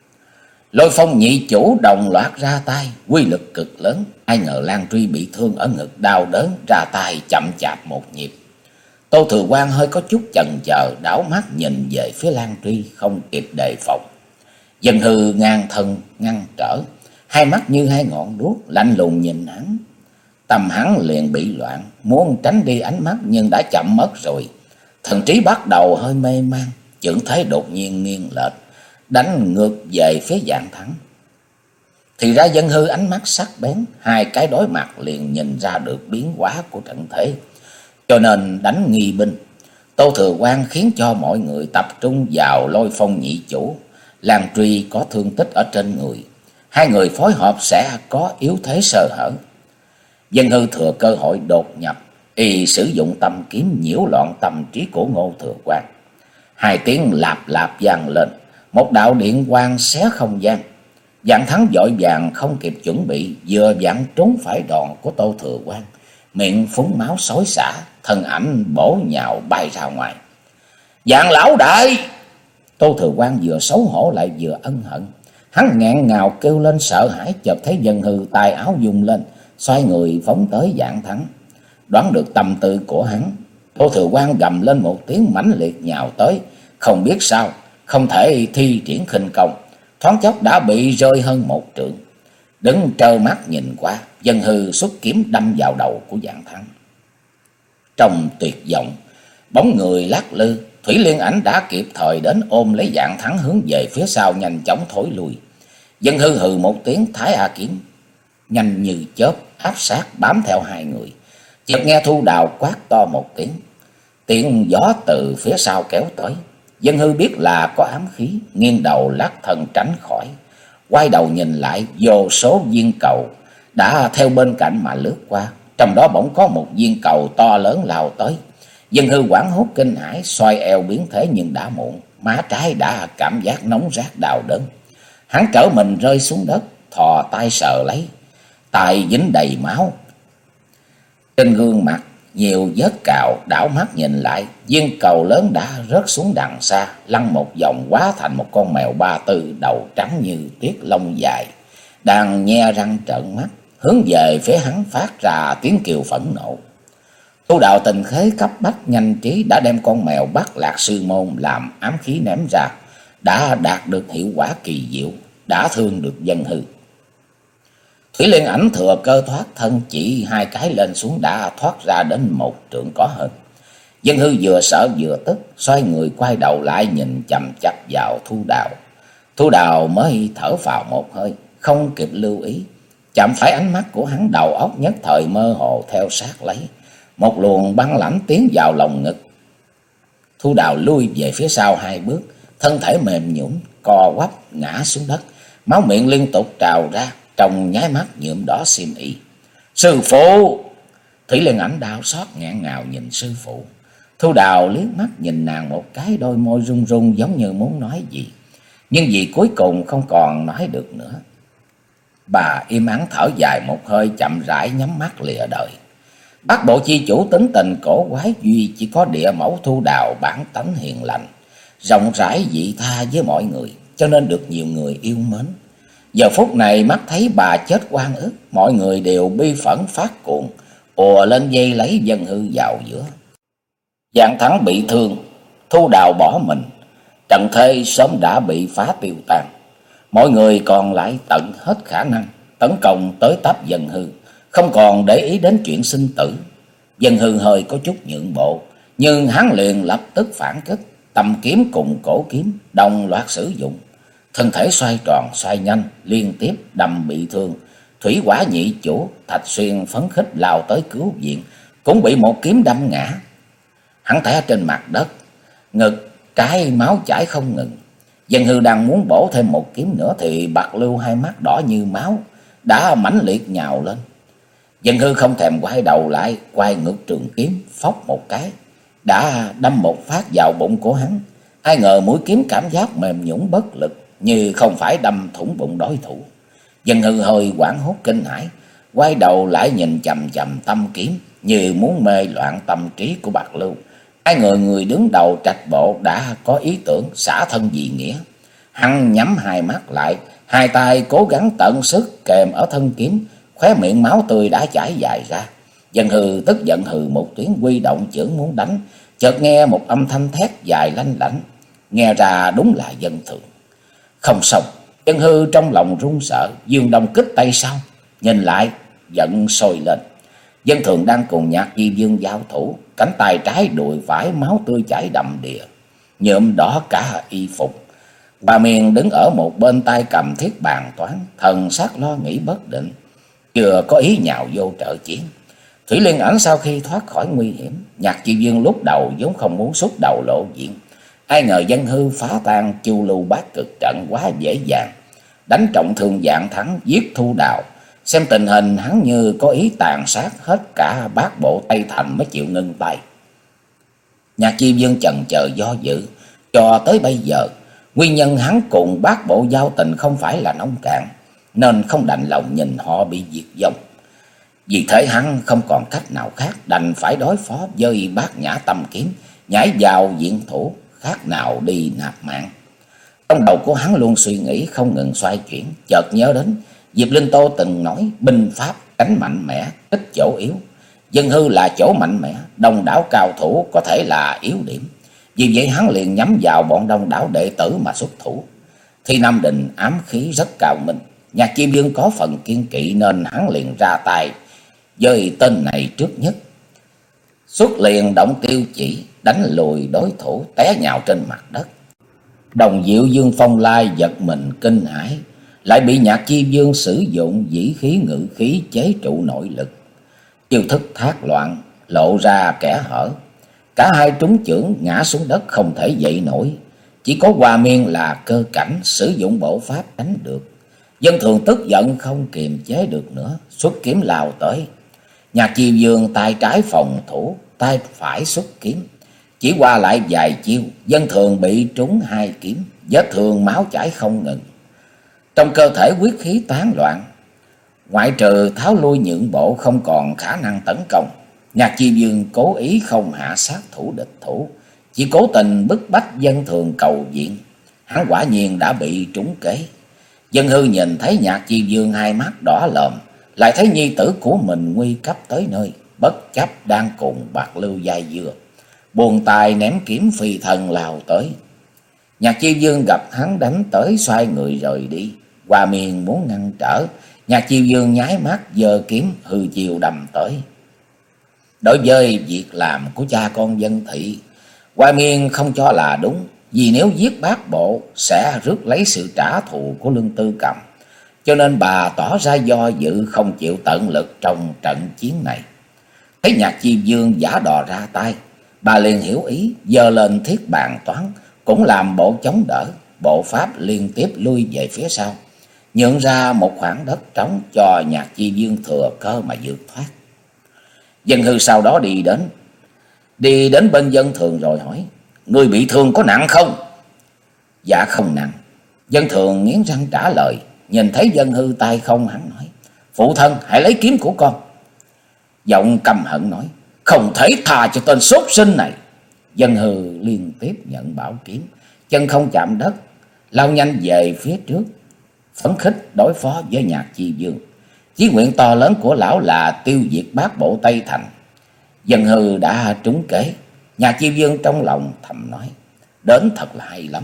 Lôi phong nhị chủ đồng loạt ra tay, quy lực cực lớn. Ai ngờ Lan Truy bị thương ở ngực, đau đớn, ra tay chậm chạp một nhịp. Tô Thừa Quang hơi có chút chần chờ, đảo mắt nhìn về phía Lan Truy, không kịp đề phòng. Dân Hư ngang thân ngăn trở, hai mắt như hai ngọn đuốc lạnh lùng nhìn hắn. Tâm hắn liền bị loạn, muốn tránh đi ánh mắt nhưng đã chậm mất rồi. Thần trí bắt đầu hơi mê man, chưởng thế đột nhiên nghiêng lệch, đánh ngược về phía Dạng Thắng. Thì ra Dân Hư ánh mắt sắc bén, hai cái đối mặt liền nhìn ra được biến hóa của trận thế, cho nên đánh nghi binh. Tô Thừa Quang khiến cho mọi người tập trung vào Lôi Phong nhị chủ. Lan Truy có thương tích ở trên người, hai người phối hợp sẽ có yếu thế sơ hở. Dân Hư thừa cơ hội đột nhập, y sử dụng tâm kiếm nhiễu loạn tâm trí của Ngô Thừa Quang. Hai tiếng lạp lạp vang lên, một đạo điện quang xé không gian. Dạng Thắng vội vàng không kịp chuẩn bị, vừa vặn trốn phải đòn của Tô Thừa Quang, miệng phúng máu xối xả, thân ảnh bổ nhào bay ra ngoài. Dạng lão đại! Tô Thừa Quang vừa xấu hổ lại vừa ân hận. Hắn nghẹn ngào kêu lên sợ hãi, chợt thấy Dân Hư tay áo vùng lên, xoay người phóng tới Dạng Thắng. Đoán được tâm tư của hắn, Tô Thừa Quang gầm lên một tiếng mãnh liệt nhào tới. Không biết sao, không thể thi triển khinh công, thoáng chốc đã bị rơi hơn một trượng. Đứng trơ mắt nhìn qua, Dân Hư xuất kiếm đâm vào đầu của Dạng Thắng. Trong tuyệt vọng, bóng người lắc lư, Thủy Liên Ảnh đã kịp thời đến ôm lấy Dạng Thắng hướng về phía sau nhanh chóng thối lui. Dân Hư hừ một tiếng, thái A kiếm nhanh như chớp áp sát bám theo hai người. Chợt nghe Thu Đào quát to một tiếng, tiếng gió từ phía sau kéo tới. Dân Hư biết là có ám khí, nghiêng đầu lắc thân tránh khỏi. Quay đầu nhìn lại, vô số viên cầu đã theo bên cạnh mà lướt qua, trong đó bỗng có một viên cầu to lớn lao tới. Dân Hư hoảng hốt kinh hãi, xoay eo biến thể nhưng đã muộn, má trái đã cảm giác nóng rát đau đớn. Hắn trở mình rơi xuống đất, thò tay sờ lấy, tay dính đầy máu. Trên gương mặt nhiều vết cào, đảo mắt nhìn lại, viên cầu lớn đã rớt xuống đằng xa, lăn một vòng hóa thành một con mèo ba tư, đầu trắng như tuyết, lông dài, đang nhe răng trợn mắt, hướng về phía hắn phát ra tiếng kêu phẫn nộ. Thu Đào tình thế cấp bách, nhanh trí đã đem con mèo bắt Lạc Sư Môn làm ám khí ném ra, đã đạt được hiệu quả kỳ diệu, đã thương được Dân Hư. Thủy Liên Ảnh thừa cơ thoát thân, chỉ hai cái lên xuống đã thoát ra đến một trượng có hơn. Dân Hư vừa sợ vừa tức, xoay người quay đầu lại nhìn chằm chằm vào Thu Đào. Thu Đào mới thở phào một hơi, không kịp lưu ý, chạm phải ánh mắt của hắn, đầu óc nhất thời mơ hồ theo sát lấy. Một luồng băng lãnh tiến vào lòng ngực. Thu Đào lui về phía sau hai bước, thân thể mềm nhũn co quắp ngã xuống đất, máu miệng liên tục trào ra, trong nháy mắt nhuộm đỏ xiêm y. Sư phụ! Thủy Liên Ảnh đau xót nghẹn ngào nhìn sư phụ. Thu Đào liếc mắt nhìn nàng một cái, đôi môi run run giống như muốn nói gì, nhưng vì cuối cùng không còn nói được nữa. Bà im ắng thở dài một hơi, chậm rãi nhắm mắt lìa đời. Bác Bộ chi chủ tính tình cổ quái, duy chỉ có địa mẫu Thu Đào bản tánh hiền lành, rộng rãi vị tha với mọi người, cho nên được nhiều người yêu mến. Giờ phút này mắt thấy bà chết oan ức, mọi người đều bi phẫn phát cuồng, ùa lên dây lấy Dân Hư vào giữa. Dạng Thắng bị thương, Thu Đào bỏ mình, trận thế sớm đã bị phá tiêu tan. Mọi người còn lại tận hết khả năng tấn công tới tấp Dân Hư, không còn để ý đến chuyện sinh tử. Dân Hư hơi có chút nhượng bộ, nhưng hắn liền lập tức phản kích, tầm kiếm cùng cổ kiếm đồng loạt sử dụng. Thân thể xoay tròn xoay nhanh, liên tiếp đâm bị thương. Thủy Hỏa nhị chủ Thạch Xuyên phấn khích lao tới cứu viện, cũng bị một kiếm đâm ngã. Hắn té trên mặt đất, ngực trái máu chảy không ngừng. Dân Hư đang muốn bổ thêm một kiếm nữa thì Bạc Lưu hai mắt đỏ như máu đã mãnh liệt nhào lên. Dân Hư không thèm quay đầu lại, quay ngược trường kiếm, phốc một cái đã đâm một phát vào bụng của hắn. Ai ngờ mũi kiếm cảm giác mềm nhũn bất lực, như không phải đâm thủng bụng đối thủ. Dân Hư hơi hoảng hốt kinh hãi, quay đầu lại nhìn chằm chằm tâm kiếm, như muốn mê loạn tâm trí của Bạc Lưu. Hai người người đứng đầu trạch bộ đã có ý tưởng xả thân vì nghĩa. Hắn nhắm hai mắt lại, hai tay cố gắng tận sức kèm ở thân kiếm, khóe miệng máu tươi đã chảy dài ra. Dân Hư tức giận hừ một tiếng, huy động chưởng muốn đánh, chợt nghe một âm thanh thét dài lanh lảnh, nghe ra đúng là Dân Thường. Không xong, Dân Hư trong lòng run sợ, dương đồng kích tay sau, nhìn lại giận sôi lên. Dân Thường đang cùng Nhạc Di Dương giao thủ, cánh tay trái đùi phải máu tươi chảy đầm đìa, nhuộm đỏ cả y phục. Bà Miên đứng ở một bên tay cầm thiết bàn toán, thần sắc lo nghĩ bất định, chưa có ý nhào vô trợ chiến. Thủy Liên Ảnh sau khi thoát khỏi nguy hiểm, Nhạc Chi Dương lúc đầu vốn không muốn xuất đầu lộ diện, ai ngờ Dân Hư phá tan Chu Lưu Bát Cực trận quá dễ dàng, đánh trọng thương Vạn Thắng, giết Thu Đào. Xem tình hình hắn như có ý tàn sát hết cả bát bộ Tây Thành mới chịu ngưng tay. Nhạc Chi Dương chần chờ do dự cho tới bây giờ, nguyên nhân hắn cùng bát bộ giao tình không phải là nông cạn, nên không đành lòng nhìn họ bị diệt vong. Vì thế hắn không còn cách nào khác, đành phải đối phó với Bát Nhã Tâm Kiếm, nhảy vào diện thủ, khác nào đi nạp mạng. Trong đầu của hắn luôn suy nghĩ không ngừng xoay chuyển, chợt nhớ đến Diệp Linh Tô từng nói binh pháp cánh mạnh mẽ, kích chỗ yếu. Dân Hư là chỗ mạnh mẽ, đông đảo cao thủ có thể là yếu điểm. Vì vậy hắn liền nhắm vào bọn đông đảo đệ tử mà xuất thủ. Thi Nam Định ám khí rất cao minh, Nhạc Chi Dương có phần kiên kỵ nên hắn liền ra tay với tên này trước nhất. Xuất liền động tiêu chỉ, đánh lùi đối thủ té nhào trên mặt đất. Đồng Diệu Dương Phong Lai giật mình kinh hãi, lại bị Nhạc Chi Dương sử dụng dĩ khí ngự khí chế trụ nội lực. Chiêu thức thác loạn, lộ ra kẽ hở. Cả hai trúng chưởng ngã xuống đất không thể dậy nổi. Chỉ có Hoa Miên là cơ cảnh sử dụng bộ pháp đánh được. Dân Thường tức giận không kiềm chế được nữa, xuất kiếm lao tới. Nhạc Chi Dương tay trái phòng thủ, tay phải xuất kiếm. Chỉ qua lại vài chiêu, Dân Thường bị trúng hai kiếm, vết thương máu chảy không ngừng. Trong cơ thể huyết khí tán loạn, ngoại trừ tháo lui nhượng bộ không còn khả năng tấn công. Nhạc Chi Dương cố ý không hạ sát thủ địch thủ, chỉ cố tình bức bách Dân Thường cầu viện. Hắn quả nhiên đã bị trúng kế. Dân Hư nhìn thấy Nhạc Chi Dương hai mắt đỏ lòm, lại thấy nhi tử của mình nguy cấp tới nơi, bất chấp đang cùng Bạc Lưu dai dưa, buồn tài ném kiếm phi thần lao tới. Nhạc Chi Dương gặp hắn đánh tới, xoay người rời đi. Hoa Miên muốn ngăn trở, Nhạc Chi Dương nháy mắt giơ kiếm hư chiêu đâm tới. Đối với việc làm của cha con Dân Thị, Hoa Miên không cho là đúng, vì nếu giết bát bộ sẽ rước lấy sự trả thù của Lương Tư Cầm, cho nên bà tỏ ra do dự không chịu tận lực trong trận chiến này. Thấy Nhạc Chi Dương giả đò ra tay, bà liền hiểu ý, giơ lên thiết bàn toán, cũng làm bộ chống đỡ, bộ pháp liên tiếp lui về phía sau, nhượng ra một khoảng đất trống cho Nhạc Chi Dương thừa cơ mà vượt thoát. Dân Hư sau đó đi đến, đi đến bên Dân Thường rồi hỏi: "Ngươi bị thương có nặng không?" "Dạ không nặng." Dân Thường nghiến răng trả lời. Nhìn thấy Dân Hư tay không, hắn nói: "Phụ thân hãy lấy kiếm của con." Giọng căm hận nói: "Không thể tha cho tên sốt sinh này." Dân Hư liên tiếp nhận bảo kiếm, chân không chạm đất, lao nhanh về phía trước, phấn khích đối phó với Nhạc Chi Dương. Chí nguyện to lớn của lão là tiêu diệt bát bộ Tây Thành. Dân Hư đã trúng kế. Nhạc Chi Dương trong lòng thầm nói: đến thật là hay lắm.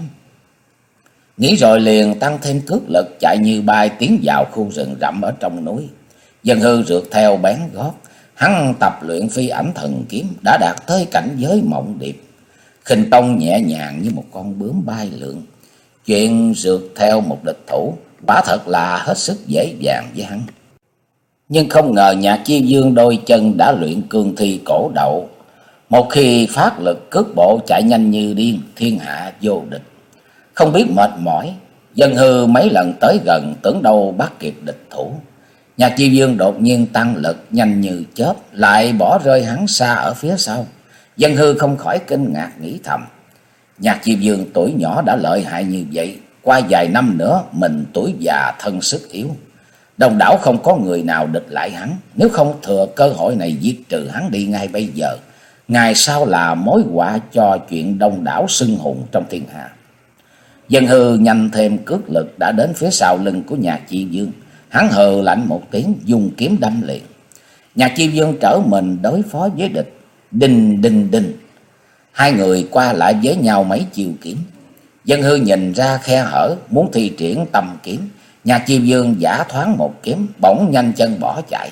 Nghĩ rồi liền tăng thêm cước lực, chạy như bay tiến vào khu rừng rậm ở trong núi. Dân Hư rượt theo bén gót, hắn tập luyện phi ảnh thần kiếm đã đạt tới cảnh giới mộng điệp, khinh tông nhẹ nhàng như một con bướm bay lượn. Chuyện rượt theo một địch thủ quả thật là hết sức dễ dàng với hắn. Nhưng không ngờ Nhạc Chi Dương đôi chân đã luyện cương thi cổ đậu, một khi phát lực cước bộ chạy nhanh như điên, thiên hạ vô địch. Không biết mệt mỏi, Dân Hư mấy lần tới gần tưởng đâu bắt kịp địch thủ. Nhạc Chi Dương đột nhiên tăng lực nhanh như chớp, lại bỏ rơi hắn xa ở phía sau. Dân Hư không khỏi kinh ngạc nghĩ thầm: Nhạc Chi Dương tuổi nhỏ đã lợi hại như vậy, qua vài năm nữa mình tuổi già thân sức yếu, đồng đảo không có người nào địch lại hắn. Nếu không thừa cơ hội này giết trừ hắn đi ngay bây giờ, ngày sau là mối họa cho chuyện đông đảo xưng hùng trong thiên hạ. Dân Hư nhanh thêm cước lực đã đến phía sau lưng của Nhạc Chi Dương. Hắn hừ lạnh một tiếng, dùng kiếm đâm liền. Nhạc Chi Dương trở mình đối phó với địch. Đinh đinh đinh, hai người qua lại với nhau mấy chiêu kiếm. Dân Hư nhìn ra khe hở, muốn thi triển tâm kiếm. Nhạc Chi Dương giả thoáng một kiếm, bỗng nhanh chân bỏ chạy.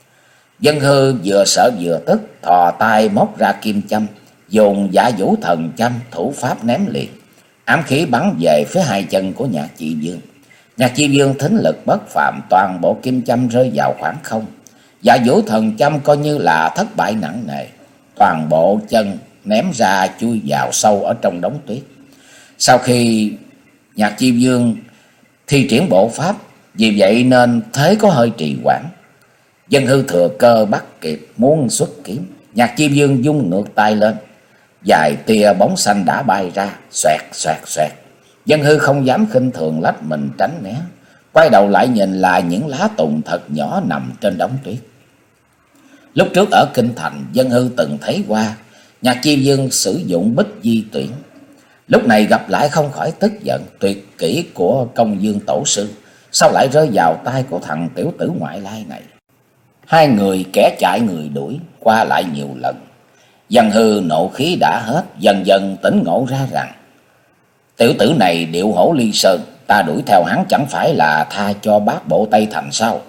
Dân Hư vừa sợ vừa tức, thò tay móc ra kim châm, dùng Dạ Vũ Thần Châm thủ pháp ném liền. ám khí bắn về phía hai chân của Nhạc Chi Dương. Nhạc Chi Dương thính lực bất phàm, toàn bộ kim châm rơi vào khoảng không. Dạ vũ thần châm coi như là thất bại nặng nề, toàn bộ chân ném ra chui vào sâu ở trong đống tuyết. Sau khi Nhạc Chi Dương thi triển bộ pháp, vì vậy nên thế có hơi trì hoãn. Dân Hư thừa cơ bắt kịp muốn xuất kiếm. Nhạc Chi Dương vung ngược tay lên, vài tia bóng xanh đã bay ra, xoẹt xoẹt xoẹt. Dân Hư không dám khinh thường lách mình tránh né, quay đầu lại nhìn là những lá tùng thật nhỏ nằm trên đống tuyết. Lúc trước ở kinh thành, Dân Hư từng thấy qua Nhạc Chi Dương sử dụng bích di tuyển. Lúc này gặp lại không khỏi tức giận, tuyệt kỹ của Công Dương tổ sư sao lại rơi vào tay của thằng tiểu tử ngoại lai này. Hai người kẻ chạy người đuổi, qua lại nhiều lần. Dân Hư nộ khí đã hết, dần dần tỉnh ngộ ra rằng tiểu tử này điệu hổ ly sơn, ta đuổi theo hắn chẳng phải là tha cho bát bộ Tây Thành sao?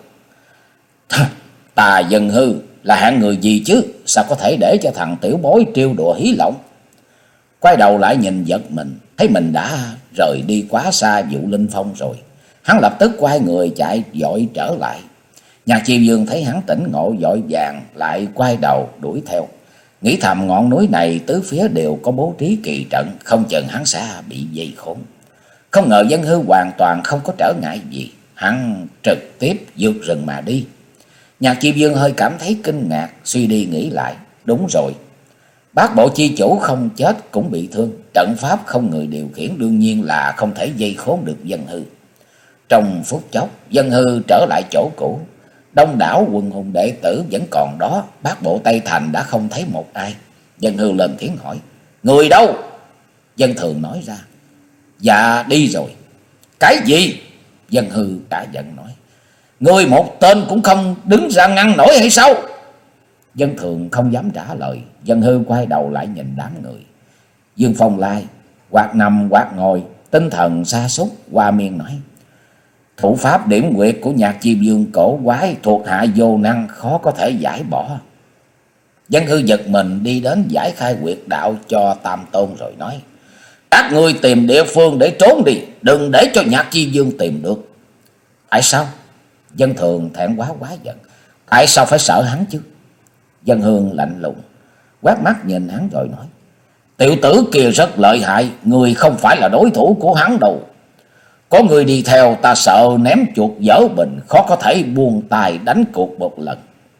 Ta Dân Hư là hạng người gì chứ, sao có thể để cho thằng tiểu bối trêu đùa hí lộng. Quay đầu lại nhìn giật mình, thấy mình đã rời đi quá xa Vũ Linh Phong rồi. Hắn lập tức quay người chạy vội trở lại. Nhạc Chi Dương thấy hắn tỉnh ngộ vội vàng lại quay đầu đuổi theo, nghĩ thầm ngọn núi này tứ phía đều có bố trí kỳ trận, không chừng hắn sẽ bị dây khốn. Không ngờ Dân Hư hoàn toàn không có trở ngại gì, hắn trực tiếp vượt rừng mà đi. Nhạc Chi Dương hơi cảm thấy kinh ngạc, suy đi nghĩ lại, đúng rồi, bát bộ chi chủ không chết cũng bị thương, trận pháp không người điều khiển, đương nhiên là không thể dây khốn được Dân Hư. Trong phút chốc, Dân Hư trở lại chỗ cũ. Đông đảo quần hùng đệ tử vẫn còn đó, bát bộ Tây Thành đã không thấy một ai. Dân Hư lên tiếng hỏi, người đâu? Dân Thường nói ra, dạ đi rồi. Cái gì? Dân Hư cả giận nói, người một tên cũng không đứng ra ngăn nổi hay sao? Dân Thường không dám trả lời. Dân Hư quay đầu lại nhìn đám người. Dương Phong Lai quạt nằm quạt ngồi, tinh thần sa sút, qua miên nói, thủ pháp điểm quyệt của Nhạc Chi Dương cổ quái, thuộc hạ vô năng, khó có thể giải bỏ. Dân Hư giật mình đi đến giải khai quyệt đạo cho Tam Tôn rồi nói, các ngươi tìm địa phương để trốn đi, đừng để cho Nhạc Chi Dương tìm được. Tại sao? Dân Thường thẹn quá quá giận, tại sao phải sợ hắn chứ? Dân Hương lạnh lùng quét mắt nhìn hắn rồi nói, tiểu tử kia rất lợi hại, người không phải là đối thủ của hắn đâu. Có người đi theo, ta sợ ném chuột dở bình, khó có thể buông tài đánh cuộc một lần.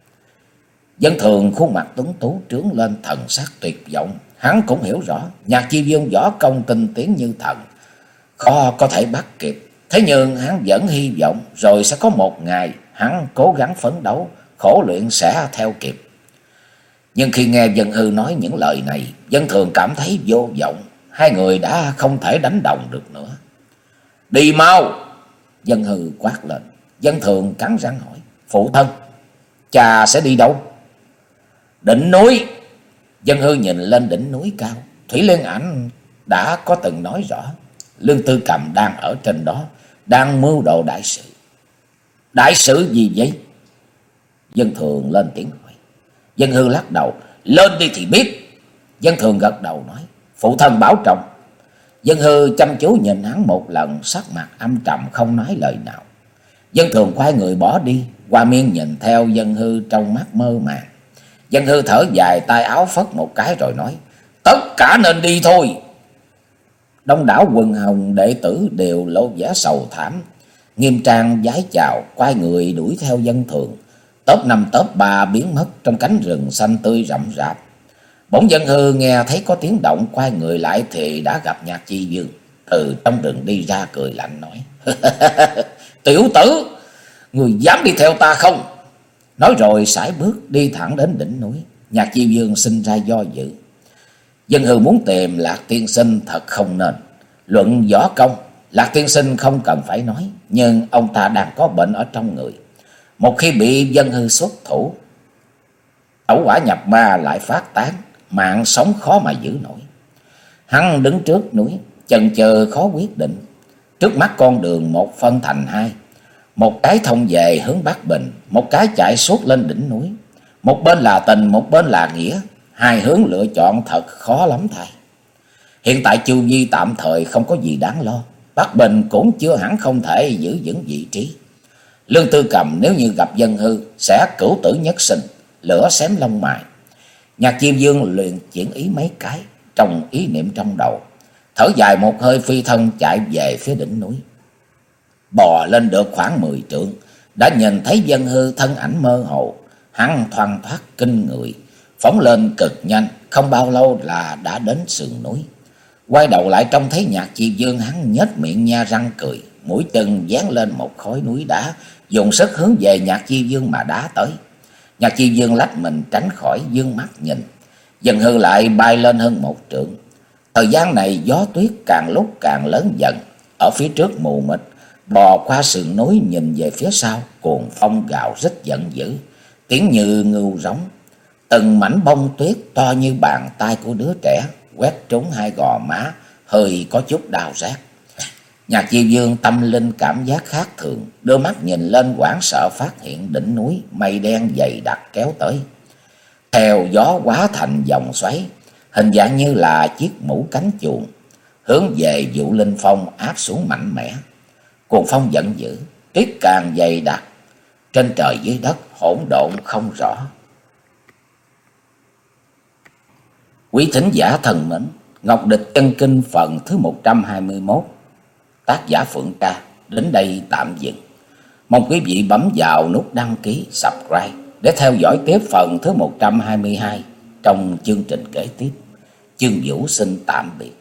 Dân Thường khuôn mặt tuấn tú trướng lên thần sắc tuyệt vọng. Hắn cũng hiểu rõ Nhạc Chi Dương võ công tinh tiến như thần, khó có thể bắt kịp. Thế nhưng hắn vẫn hy vọng rồi sẽ có một ngày hắn cố gắng phấn đấu, khổ luyện sẽ theo kịp. Nhưng khi nghe Dân Hư nói những lời này, Dân Thường cảm thấy vô vọng. Hai người đã không thể đánh đồng được nữa. Đi mau! Dân Hư quát lên. Dân Thường cắn răng hỏi, phụ thân, cha sẽ đi đâu? Đỉnh núi. Dân Hư nhìn lên đỉnh núi cao. Thủy Liên Ảnh đã có từng nói rõ, Lương Tư Cầm đang ở trên đó, đang mưu đồ đại sự. Đại sự gì vậy? Dân Thường lên tiếng hỏi. Dân Hư lắc đầu, lên đi thì biết. Dân Thường gật đầu nói, phụ thân bảo trọng. Dân Hư chăm chú nhìn hắn một lần, sắc mặt âm trầm không nói lời nào. Dân Thường quay người bỏ đi. Hoa Miên nhìn theo Dân Hư trong mắt mơ màng. Dân Hư thở dài, tay áo phất một cái rồi nói, tất cả nên đi thôi. Đông đảo quần hồng đệ tử đều lộ vẻ sầu thảm, nghiêm trang vái chào, quay người đuổi theo Dân Thường. Tốp năm tốp ba biến mất trong cánh rừng xanh tươi rậm rạp. Bỗng Dân Hư nghe thấy có tiếng động, quay người lại thì đã gặp Nhạc Chi Dương từ trong rừng đi ra, cười lạnh nói, tiểu tử, người dám đi theo ta không? Nói rồi sải bước đi thẳng đến đỉnh núi. Nhạc Chi Dương sinh ra do dự. Dân Hư muốn tìm Lạc tiên sinh thật không nên. Luận võ công, Lạc tiên sinh không cần phải nói, nhưng ông ta đang có bệnh ở trong người. Một khi bị Dân Hư xuất thủ, ẩu hỏa nhập ma lại phát tán, mạng sống khó mà giữ nổi. Hắn đứng trước núi, chần chờ khó quyết định. Trước mắt con đường một phân thành hai, một cái thông về hướng Bắc Bình, một cái chạy suốt lên đỉnh núi. Một bên là tình, một bên là nghĩa, hai hướng lựa chọn thật khó lắm thay. Hiện tại chu vi tạm thời không có gì đáng lo. Bắc Bình cũng chưa hẳn không thể giữ vững vị trí. Lương Tư Cầm nếu như gặp Dân Hư sẽ cửu tử nhất sinh, lửa xém lông mày. Nhạc Chiêu Dương luyện chuyển ý mấy cái trong ý niệm trong đầu, thở dài một hơi phi thân chạy về phía đỉnh núi. Bò lên được khoảng mười trượng, đã nhìn thấy Dân Hư thân ảnh mơ hồ, hắn thoăn thoắt kinh người, phóng lên cực nhanh, không bao lâu là đã đến sườn núi. Quay đầu lại trông thấy Nhạc Chiêu Dương, hắn nhếch miệng nha răng cười, mũi chân dán lên một khối núi đá, dùng sức hướng về Nhạc Chiêu Dương mà đá tới. Nhạc Chiêu Dương lách mình tránh khỏi, dương mắt nhìn. Dân Hư lại bay lên hơn một trượng. Thời gian này gió tuyết càng lúc càng lớn dần. Ở phía trước mù mịt, bò qua sườn núi nhìn về phía sau, cuồng phong gào rít giận dữ, tiếng như ngưu rống. Từng mảnh bông tuyết to như bàn tay của đứa trẻ quét trúng hai gò má, hơi có chút đau rát. Nhạc Chiêu Dương tâm linh cảm giác khác thường, đưa mắt nhìn lên hoảng sợ phát hiện đỉnh núi mây đen dày đặc kéo tới. Theo gió quá thành dòng xoáy, hình dạng như là chiếc mũ cánh chuồn, hướng về Dụ Linh Phong áp xuống mạnh mẽ. Cuồng phong giận dữ, tuyết càng dày đặc, trên trời dưới đất hỗn độn không rõ. Quý thính giả thân mến, Ngọc Địch Chân Kinh phần thứ một trăm hai mươi mốt, tác giả Phượng Ca đến đây tạm dừng. Mong quý vị bấm vào nút đăng ký, subscribe để theo dõi tiếp phần thứ một trăm hai mươi hai trong chương trình kế tiếp. Chương Vũ xin tạm biệt.